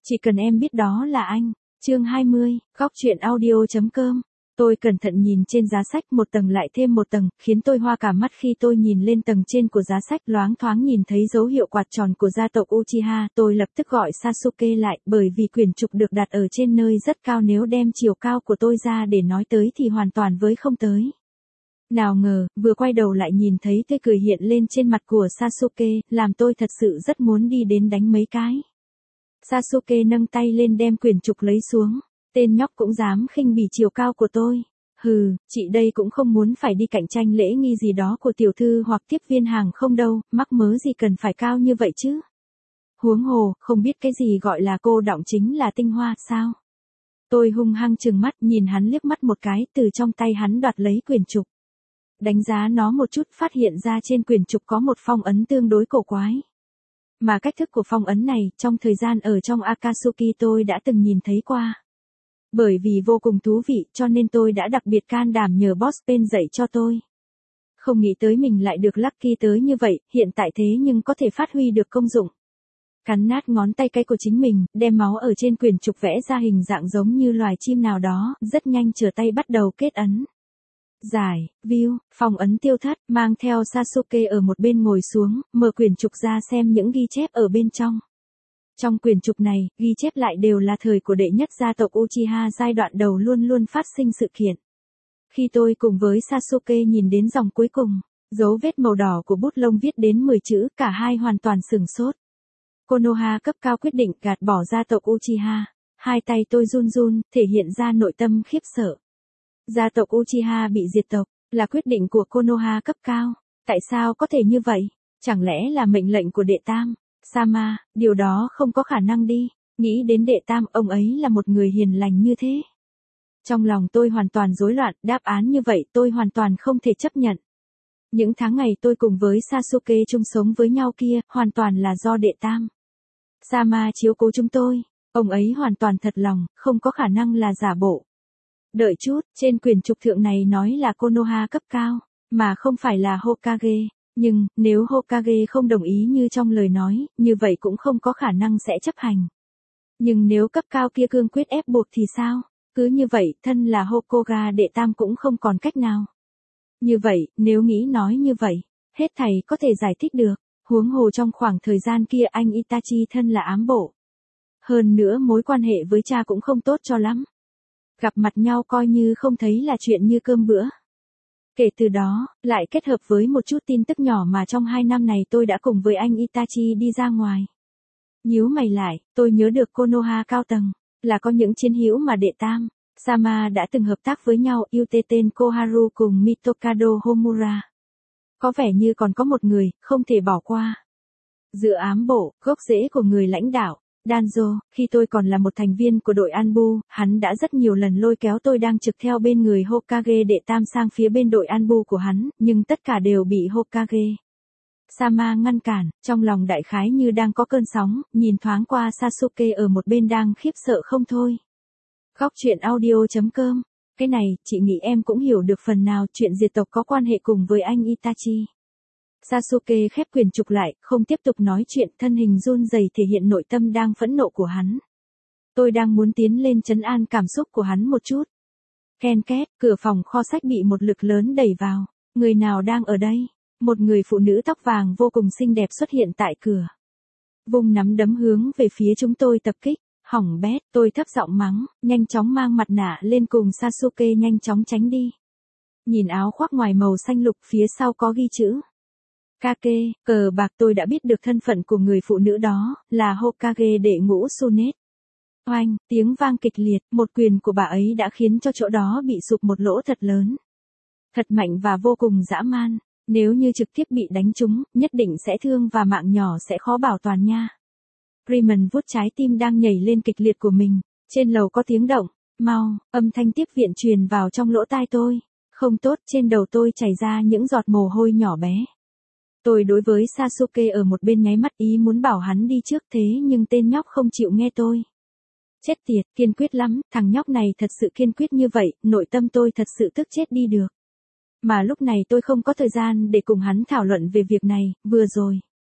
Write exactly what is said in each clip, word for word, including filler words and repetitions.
Chỉ cần em biết đó là anh. Chương hai mươi, góc truyện audio chấm com. Tôi cẩn thận nhìn trên giá sách một tầng lại thêm một tầng, khiến tôi hoa cả mắt khi tôi nhìn lên tầng trên của giá sách loáng thoáng nhìn thấy dấu hiệu quạt tròn của gia tộc Uchiha. Tôi lập tức gọi Sasuke lại, bởi vì quyển trục được đặt ở trên nơi rất cao, nếu đem chiều cao của tôi ra để nói tới thì hoàn toàn với không tới. Nào ngờ, vừa quay đầu lại nhìn thấy tươi cười hiện lên trên mặt của Sasuke, làm tôi thật sự rất muốn đi đến đánh mấy cái. Sasuke nâng tay lên đem quyển trục lấy xuống. Tên nhóc cũng dám khinh bỉ chiều cao của tôi. Hừ, chị đây cũng không muốn phải đi cạnh tranh lễ nghi gì đó của tiểu thư hoặc tiếp viên hàng không đâu, mắc mớ gì cần phải cao như vậy chứ. Huống hồ, không biết cái gì gọi là cô đọng chính là tinh hoa, sao? Tôi hung hăng trừng mắt nhìn hắn liếc mắt một cái, từ trong tay hắn đoạt lấy quyển trục. Đánh giá nó một chút, phát hiện ra trên quyển trục có một phong ấn tương đối cổ quái. Mà cách thức của phong ấn này, trong thời gian ở trong Akatsuki tôi đã từng nhìn thấy qua. Bởi vì vô cùng thú vị cho nên tôi đã đặc biệt can đảm nhờ Boss Pain dạy cho tôi. Không nghĩ tới mình lại được lucky tới như vậy, hiện tại thế nhưng có thể phát huy được công dụng. Cắn nát ngón tay cái của chính mình, đem máu ở trên quyển trục vẽ ra hình dạng giống như loài chim nào đó, rất nhanh trở tay bắt đầu kết ấn. Giải, view, phong ấn tiêu thất, mang theo Sasuke ở một bên ngồi xuống, mở quyển trục ra xem những ghi chép ở bên trong. Trong quyển trục này, ghi chép lại đều là thời của đệ nhất gia tộc Uchiha giai đoạn đầu luôn luôn phát sinh sự kiện. Khi tôi cùng với Sasuke nhìn đến dòng cuối cùng, dấu vết màu đỏ của bút lông viết đến mười chữ, cả hai hoàn toàn sửng sốt. Konoha cấp cao quyết định gạt bỏ gia tộc Uchiha. Hai tay tôi run run, thể hiện ra nội tâm khiếp sợ. Gia tộc Uchiha bị diệt tộc, là quyết định của Konoha cấp cao. Tại sao có thể như vậy? Chẳng lẽ là mệnh lệnh của đệ tam? Sama, điều đó không có khả năng đi. Nghĩ đến đệ tam, ông ấy là một người hiền lành như thế. Trong lòng tôi hoàn toàn rối loạn, đáp án như vậy tôi hoàn toàn không thể chấp nhận. Những tháng ngày tôi cùng với Sasuke chung sống với nhau kia, hoàn toàn là do đệ tam. Sama chiếu cố chúng tôi, ông ấy hoàn toàn thật lòng, không có khả năng là giả bộ. Đợi chút, trên quyển trục thượng này nói là Konoha cấp cao, mà không phải là Hokage. Nhưng, nếu Hokage không đồng ý như trong lời nói, như vậy cũng không có khả năng sẽ chấp hành. Nhưng nếu cấp cao kia cương quyết ép buộc thì sao? Cứ như vậy, thân là Hokoga đệ tam cũng không còn cách nào. Như vậy, nếu nghĩ nói như vậy, hết thầy có thể giải thích được. Huống hồ trong khoảng thời gian kia anh Itachi thân là ám bộ. Hơn nữa mối quan hệ với cha cũng không tốt cho lắm. Gặp mặt nhau coi như không thấy là chuyện như cơm bữa. Kể từ đó, lại kết hợp với một chút tin tức nhỏ mà trong hai năm này tôi đã cùng với anh Itachi đi ra ngoài. Nhíu mày lại, tôi nhớ được Konoha cao tầng, là có những chiến hữu mà đệ tam, Sama đã từng hợp tác với nhau, Uteten Koharu cùng Mitokado Homura. Có vẻ như còn có một người, không thể bỏ qua. Giữa ám bộ, gốc rễ của người lãnh đạo, Danzo, khi tôi còn là một thành viên của đội Anbu, hắn đã rất nhiều lần lôi kéo tôi đang trực theo bên người Hokage đệ tam sang phía bên đội Anbu của hắn, nhưng tất cả đều bị Hokage Sama ngăn cản, trong lòng đại khái như đang có cơn sóng, nhìn thoáng qua Sasuke ở một bên đang khiếp sợ không thôi. Góc truyện audio chấm com. Cái này, chị nghĩ em cũng hiểu được phần nào chuyện diệt tộc có quan hệ cùng với anh Itachi. Sasuke khép quyển trục lại, không tiếp tục nói chuyện, thân hình run rẩy thể hiện nội tâm đang phẫn nộ của hắn. Tôi đang muốn tiến lên trấn an cảm xúc của hắn một chút. Ken két, cửa phòng kho sách bị một lực lớn đẩy vào. Người nào đang ở đây? Một người phụ nữ tóc vàng vô cùng xinh đẹp xuất hiện tại cửa. Vung nắm đấm hướng về phía chúng tôi tập kích. Hỏng bét, tôi thấp giọng mắng, nhanh chóng mang mặt nạ lên cùng Sasuke nhanh chóng tránh đi. Nhìn áo khoác ngoài màu xanh lục phía sau có ghi chữ Kake, cờ bạc, tôi đã biết được thân phận của người phụ nữ đó, là Hokage đệ ngũ Tsunade. Oanh, tiếng vang kịch liệt, một quyền của bà ấy đã khiến cho chỗ đó bị sụp một lỗ thật lớn. Thật mạnh và vô cùng dã man, nếu như trực tiếp bị đánh trúng, nhất định sẽ thương và mạng nhỏ sẽ khó bảo toàn nha. Raymond vuốt trái tim đang nhảy lên kịch liệt của mình, trên lầu có tiếng động, mau, âm thanh tiếp viện truyền vào trong lỗ tai tôi. Không tốt, trên đầu tôi chảy ra những giọt mồ hôi nhỏ bé. Tôi đối với Sasuke ở một bên nháy mắt ý muốn bảo hắn đi trước, thế nhưng tên nhóc không chịu nghe tôi. Chết tiệt, kiên quyết lắm, thằng nhóc này thật sự kiên quyết như vậy, nội tâm tôi thật sự tức chết đi được. Mà lúc này tôi không có thời gian để cùng hắn thảo luận về việc này, vừa rồi.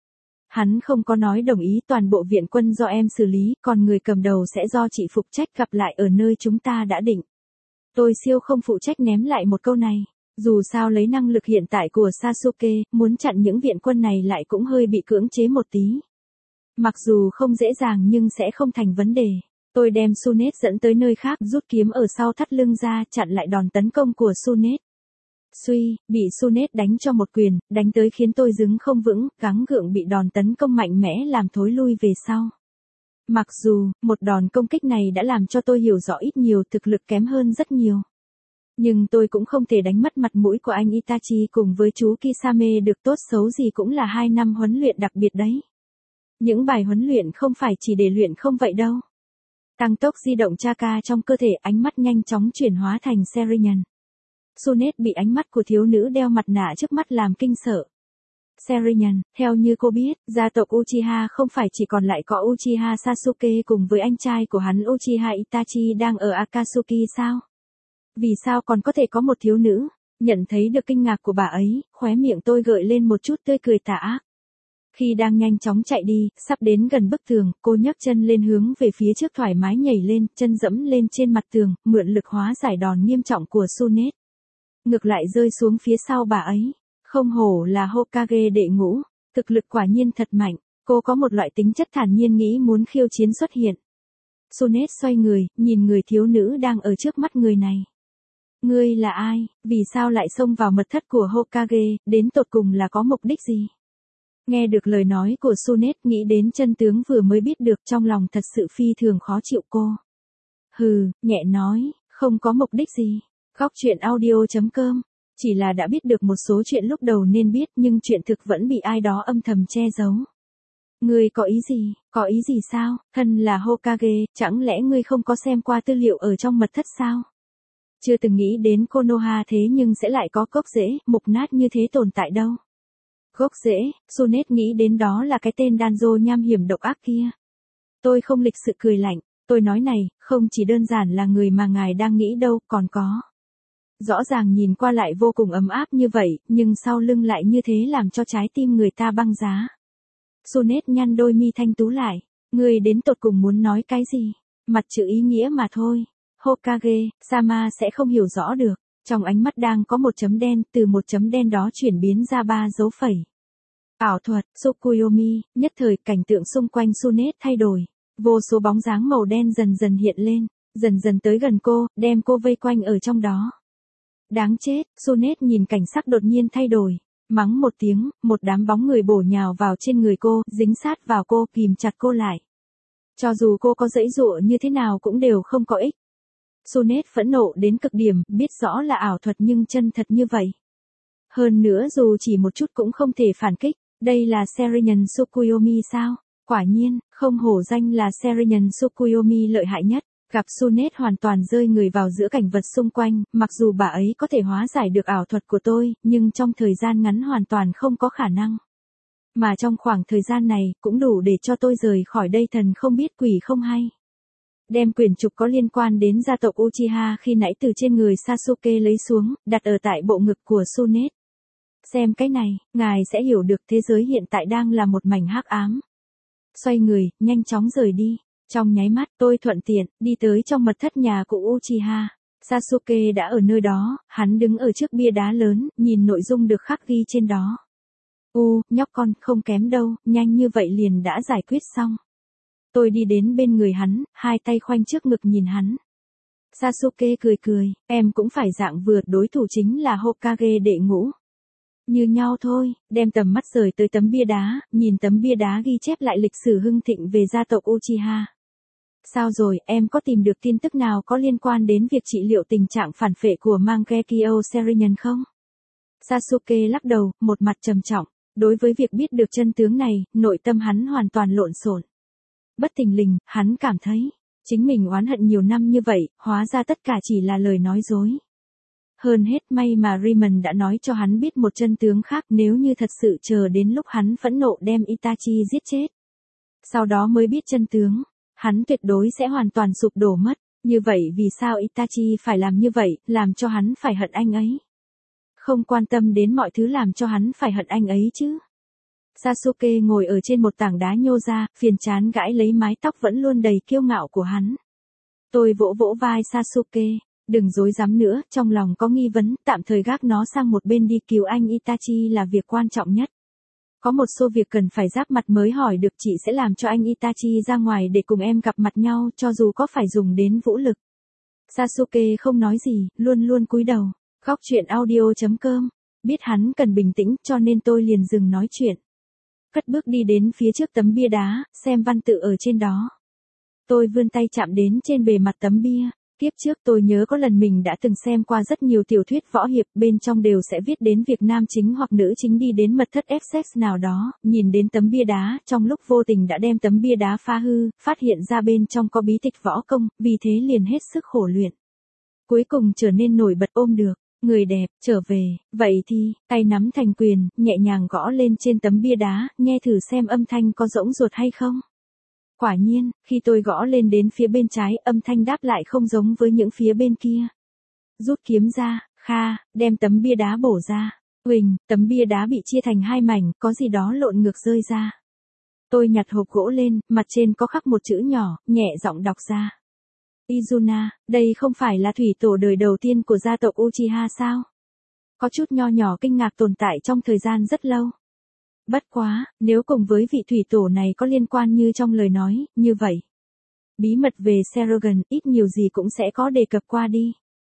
Hắn không có nói đồng ý, toàn bộ viện quân do em xử lý, còn người cầm đầu sẽ do chị phụ trách, gặp lại ở nơi chúng ta đã định. Tôi siêu không phụ trách ném lại một câu này. Dù sao lấy năng lực hiện tại của Sasuke, muốn chặn những viện quân này lại cũng hơi bị cưỡng chế một tí. Mặc dù không dễ dàng nhưng sẽ không thành vấn đề. Tôi đem Sunet dẫn tới nơi khác, rút kiếm ở sau thắt lưng ra, chặn lại đòn tấn công của Sunet. Suy, bị Sunet đánh cho một quyền, đánh tới khiến tôi đứng không vững, gắng gượng bị đòn tấn công mạnh mẽ làm thối lui về sau. Mặc dù, một đòn công kích này đã làm cho tôi hiểu rõ ít nhiều thực lực kém hơn rất nhiều. Nhưng tôi cũng không thể đánh mất mặt mũi của anh Itachi cùng với chú Kisame được, tốt xấu gì cũng là hai năm huấn luyện đặc biệt đấy. Những bài huấn luyện không phải chỉ để luyện không vậy đâu. Tăng tốc di động Chaka trong cơ thể, ánh mắt nhanh chóng chuyển hóa thành Sharingan. Sunet bị ánh mắt của thiếu nữ đeo mặt nạ trước mắt làm kinh sợ. Sharingan, theo như cô biết, gia tộc Uchiha không phải chỉ còn lại có Uchiha Sasuke cùng với anh trai của hắn Uchiha Itachi đang ở Akatsuki sao? Vì sao còn có thể có một thiếu nữ? Nhận thấy được kinh ngạc của bà ấy, khóe miệng tôi gợi lên một chút tươi cười tà ác. Khi đang nhanh chóng chạy đi, sắp đến gần bức tường, cô nhấc chân lên hướng về phía trước, thoải mái nhảy lên, chân dẫm lên trên mặt tường, mượn lực hóa giải đòn nghiêm trọng của Sunet. Ngược lại rơi xuống phía sau bà ấy. Không hổ là Hokage đệ ngũ, thực lực quả nhiên thật mạnh, cô có một loại tính chất thản nhiên nghĩ muốn khiêu chiến xuất hiện. Sunet xoay người, nhìn người thiếu nữ đang ở trước mắt người này. Ngươi là ai, vì sao lại xông vào mật thất của Hokage, đến tột cùng là có mục đích gì? Nghe được lời nói của Sunet, nghĩ đến chân tướng vừa mới biết được, trong lòng thật sự phi thường khó chịu cô. Hừ, nhẹ nói, không có mục đích gì. Góc truyện audio chấm com. Chỉ là đã biết được một số chuyện lúc đầu nên biết, nhưng chuyện thực vẫn bị ai đó âm thầm che giấu. Ngươi có ý gì, có ý gì sao, thân là Hokage, chẳng lẽ ngươi không có xem qua tư liệu ở trong mật thất sao? Chưa từng nghĩ đến Konoha thế nhưng sẽ lại có gốc rễ, mục nát như thế tồn tại đâu. Gốc rễ, Sunet nghĩ đến đó là cái tên Danzo nham hiểm độc ác kia. Tôi không lịch sự cười lạnh, tôi nói này, không chỉ đơn giản là người mà ngài đang nghĩ đâu, còn có. Rõ ràng nhìn qua lại vô cùng ấm áp như vậy, nhưng sau lưng lại như thế làm cho trái tim người ta băng giá. Sunet nhăn đôi mi thanh tú lại, ngươi đến tột cùng muốn nói cái gì? Mặt chữ ý nghĩa mà thôi. Hokage, Sama sẽ không hiểu rõ được. Trong ánh mắt đang có một chấm đen, từ một chấm đen đó chuyển biến ra ba dấu phẩy. Ảo thuật, Tsukuyomi, nhất thời cảnh tượng xung quanh Sunet thay đổi. Vô số bóng dáng màu đen dần dần hiện lên, dần dần tới gần cô, đem cô vây quanh ở trong đó. Đáng chết, Sunet nhìn cảnh sắc đột nhiên thay đổi. Mắng một tiếng, một đám bóng người bổ nhào vào trên người cô, dính sát vào cô, kìm chặt cô lại. Cho dù cô có giãy giụa như thế nào cũng đều không có ích. Sunet phẫn nộ đến cực điểm, biết rõ là ảo thuật nhưng chân thật như vậy. Hơn nữa dù chỉ một chút cũng không thể phản kích, đây là Sharingan Tsukuyomi sao? Quả nhiên, không hổ danh là Sharingan Tsukuyomi lợi hại nhất. Gặp Sunet hoàn toàn rơi người vào giữa cảnh vật xung quanh, mặc dù bà ấy có thể hóa giải được ảo thuật của tôi, nhưng trong thời gian ngắn hoàn toàn không có khả năng. Mà trong khoảng thời gian này, cũng đủ để cho tôi rời khỏi đây thần không biết quỷ không hay. Đem quyển trục có liên quan đến gia tộc Uchiha khi nãy từ trên người Sasuke lấy xuống, đặt ở tại bộ ngực của Sunet. Xem cái này, ngài sẽ hiểu được thế giới hiện tại đang là một mảnh hắc ám. Xoay người, nhanh chóng rời đi. Trong nháy mắt, tôi thuận tiện, đi tới trong mật thất nhà của Uchiha. Sasuke đã ở nơi đó, hắn đứng ở trước bia đá lớn, nhìn nội dung được khắc ghi trên đó. U, nhóc con, không kém đâu, nhanh như vậy liền đã giải quyết xong. Tôi đi đến bên người hắn, hai tay khoanh trước ngực nhìn hắn. Sasuke cười cười, em cũng phải dạng vừa, đối thủ chính là Hokage đệ ngũ. Như nhau thôi, đem tầm mắt rời tới tấm bia đá, nhìn tấm bia đá ghi chép lại lịch sử hưng thịnh về gia tộc Uchiha. Sao rồi, em có tìm được tin tức nào có liên quan đến việc trị liệu tình trạng phản phệ của Mangekyo Sharingan không? Sasuke lắc đầu, một mặt trầm trọng. Đối với việc biết được chân tướng này, nội tâm hắn hoàn toàn lộn xộn. Bất thình lình, hắn cảm thấy, chính mình oán hận nhiều năm như vậy, hóa ra tất cả chỉ là lời nói dối. Hơn hết may mà Raymond đã nói cho hắn biết một chân tướng khác, nếu như thật sự chờ đến lúc hắn phẫn nộ đem Itachi giết chết. Sau đó mới biết chân tướng, hắn tuyệt đối sẽ hoàn toàn sụp đổ mất. Như vậy vì sao Itachi phải làm như vậy, làm cho hắn phải hận anh ấy? Không quan tâm đến mọi thứ làm cho hắn phải hận anh ấy chứ. Sasuke ngồi ở trên một tảng đá nhô ra, phiền chán gãi lấy mái tóc vẫn luôn đầy kiêu ngạo của hắn. Tôi vỗ vỗ vai Sasuke, đừng dối dám nữa, trong lòng có nghi vấn, tạm thời gác nó sang một bên đi, cứu anh Itachi là việc quan trọng nhất. Có một số việc cần phải giáp mặt mới hỏi được, chị sẽ làm cho anh Itachi ra ngoài để cùng em gặp mặt nhau, cho dù có phải dùng đến vũ lực. Sasuke không nói gì, luôn luôn cúi đầu. Góc truyện audio chấm com. Biết hắn cần bình tĩnh, cho nên tôi liền dừng nói chuyện. Cất bước đi đến phía trước tấm bia đá, xem văn tự ở trên đó. Tôi vươn tay chạm đến trên bề mặt tấm bia. Kiếp trước tôi nhớ có lần mình đã từng xem qua rất nhiều tiểu thuyết võ hiệp, bên trong đều sẽ viết đến việc nam chính hoặc nữ chính đi đến mật thất Essex nào đó, nhìn đến tấm bia đá, trong lúc vô tình đã đem tấm bia đá phá hư, phát hiện ra bên trong có bí tịch võ công, vì thế liền hết sức khổ luyện. Cuối cùng trở nên nổi bật, ôm được người đẹp, trở về, vậy thì, tay nắm thành quyền, nhẹ nhàng gõ lên trên tấm bia đá, nghe thử xem âm thanh có rỗng ruột hay không. Quả nhiên, khi tôi gõ lên đến phía bên trái, âm thanh đáp lại không giống với những phía bên kia. Rút kiếm ra, kha, đem tấm bia đá bổ ra. Huỳnh, tấm bia đá bị chia thành hai mảnh, có gì đó lộn ngược rơi ra. Tôi nhặt hộp gỗ lên, mặt trên có khắc một chữ nhỏ, nhẹ giọng đọc ra. Izuna, đây không phải là thủy tổ đời đầu tiên của gia tộc Uchiha sao? Có chút nho nhỏ kinh ngạc tồn tại trong thời gian rất lâu. Bất quá, nếu cùng với vị thủy tổ này có liên quan như trong lời nói, như vậy. Bí mật về Serogan ít nhiều gì cũng sẽ có đề cập qua đi.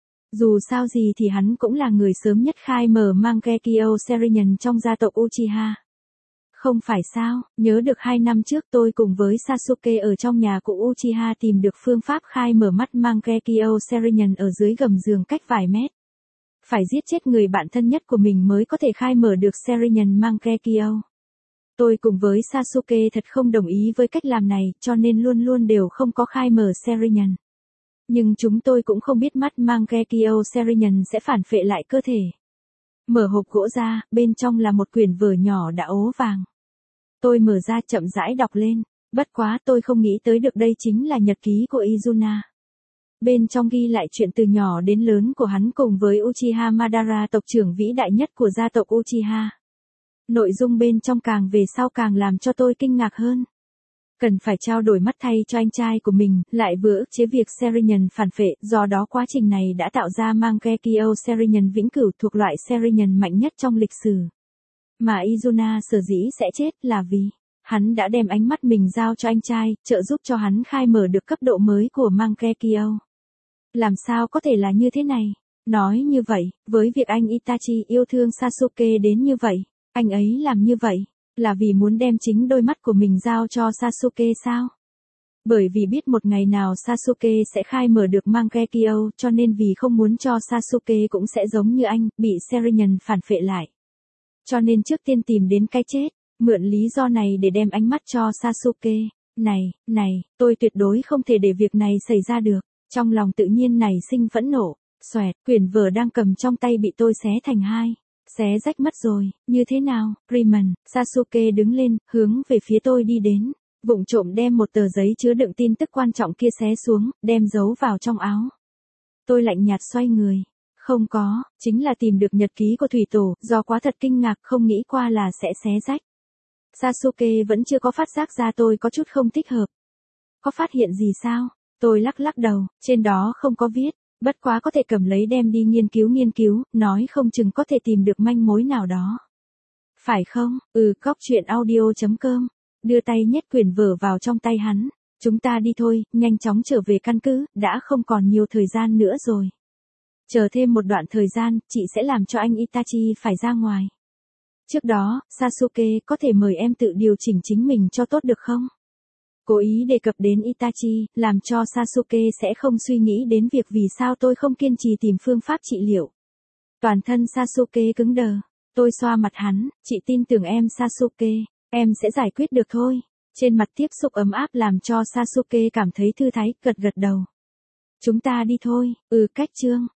Dù sao gì thì hắn cũng là người sớm nhất khai mở Mangekyo Serenyan trong gia tộc Uchiha. Không phải sao, nhớ được hai năm trước tôi cùng với Sasuke ở trong nhà cụ Uchiha tìm được phương pháp khai mở mắt Mangekyo Serenyan ở dưới gầm giường cách vài mét. Phải giết chết người bạn thân nhất của mình mới có thể khai mở được Serenyan Mangekyo. Tôi cùng với Sasuke thật không đồng ý với cách làm này, cho nên luôn luôn đều không có khai mở Serenyan. Nhưng chúng tôi cũng không biết mắt Mangekyo Serenyan sẽ phản phệ lại cơ thể. Mở hộp gỗ ra, bên trong là một quyển vở nhỏ đã ố vàng. Tôi mở ra chậm rãi đọc lên, bất quá tôi không nghĩ tới được đây chính là nhật ký của Izuna. Bên trong ghi lại chuyện từ nhỏ đến lớn của hắn cùng với Uchiha Madara, tộc trưởng vĩ đại nhất của gia tộc Uchiha. Nội dung bên trong càng về sau càng làm cho tôi kinh ngạc hơn. Cần phải trao đổi mắt thay cho anh trai của mình, lại vừa ức chế việc Serenyan phản phệ, do đó quá trình này đã tạo ra Mangekyo Serenyan vĩnh cửu thuộc loại Serenyan mạnh nhất trong lịch sử. Mà Izuna sở dĩ sẽ chết là vì hắn đã đem ánh mắt mình giao cho anh trai, trợ giúp cho hắn khai mở được cấp độ mới của Mangekyo. Làm sao có thể là như thế này? Nói như vậy, với việc anh Itachi yêu thương Sasuke đến như vậy, anh ấy làm như vậy, là vì muốn đem chính đôi mắt của mình giao cho Sasuke sao? Bởi vì biết một ngày nào Sasuke sẽ khai mở được Mangekyo, cho nên vì không muốn cho Sasuke cũng sẽ giống như anh, bị Serenyan phản phệ lại. Cho nên trước tiên tìm đến cái chết, mượn lý do này để đem ánh mắt cho Sasuke. Này, này, tôi tuyệt đối không thể để việc này xảy ra được. Trong lòng tự nhiên nảy sinh phẫn nộ. Xoẹt, quyển vở đang cầm trong tay bị tôi xé thành hai. Xé rách mất rồi, như thế nào, Freeman? Sasuke đứng lên, hướng về phía tôi đi đến. Vụng trộm đem một tờ giấy chứa đựng tin tức quan trọng kia xé xuống, đem giấu vào trong áo. Tôi lạnh nhạt xoay người. Không có, chính là tìm được nhật ký của thủy tổ, do quá thật kinh ngạc không nghĩ qua là sẽ xé rách. Sasuke vẫn chưa có phát giác ra tôi có chút không thích hợp. Có phát hiện gì sao? Tôi lắc lắc đầu, trên đó không có viết, bất quá có thể cầm lấy đem đi nghiên cứu nghiên cứu, nói không chừng có thể tìm được manh mối nào đó. Phải không? Ừ, góc truyện audio chấm com. Đưa tay nhét quyển vở vào trong tay hắn. Chúng ta đi thôi, nhanh chóng trở về căn cứ, đã không còn nhiều thời gian nữa rồi. Chờ thêm một đoạn thời gian, chị sẽ làm cho anh Itachi phải ra ngoài. Trước đó, Sasuke có thể mời em tự điều chỉnh chính mình cho tốt được không? Cố ý đề cập đến Itachi, làm cho Sasuke sẽ không suy nghĩ đến việc vì sao tôi không kiên trì tìm phương pháp trị liệu. Toàn thân Sasuke cứng đờ. Tôi xoa mặt hắn, chị tin tưởng em Sasuke, em sẽ giải quyết được thôi. Trên mặt tiếp xúc ấm áp làm cho Sasuke cảm thấy thư thái, gật gật đầu. Chúng ta đi thôi, ừ cách chương.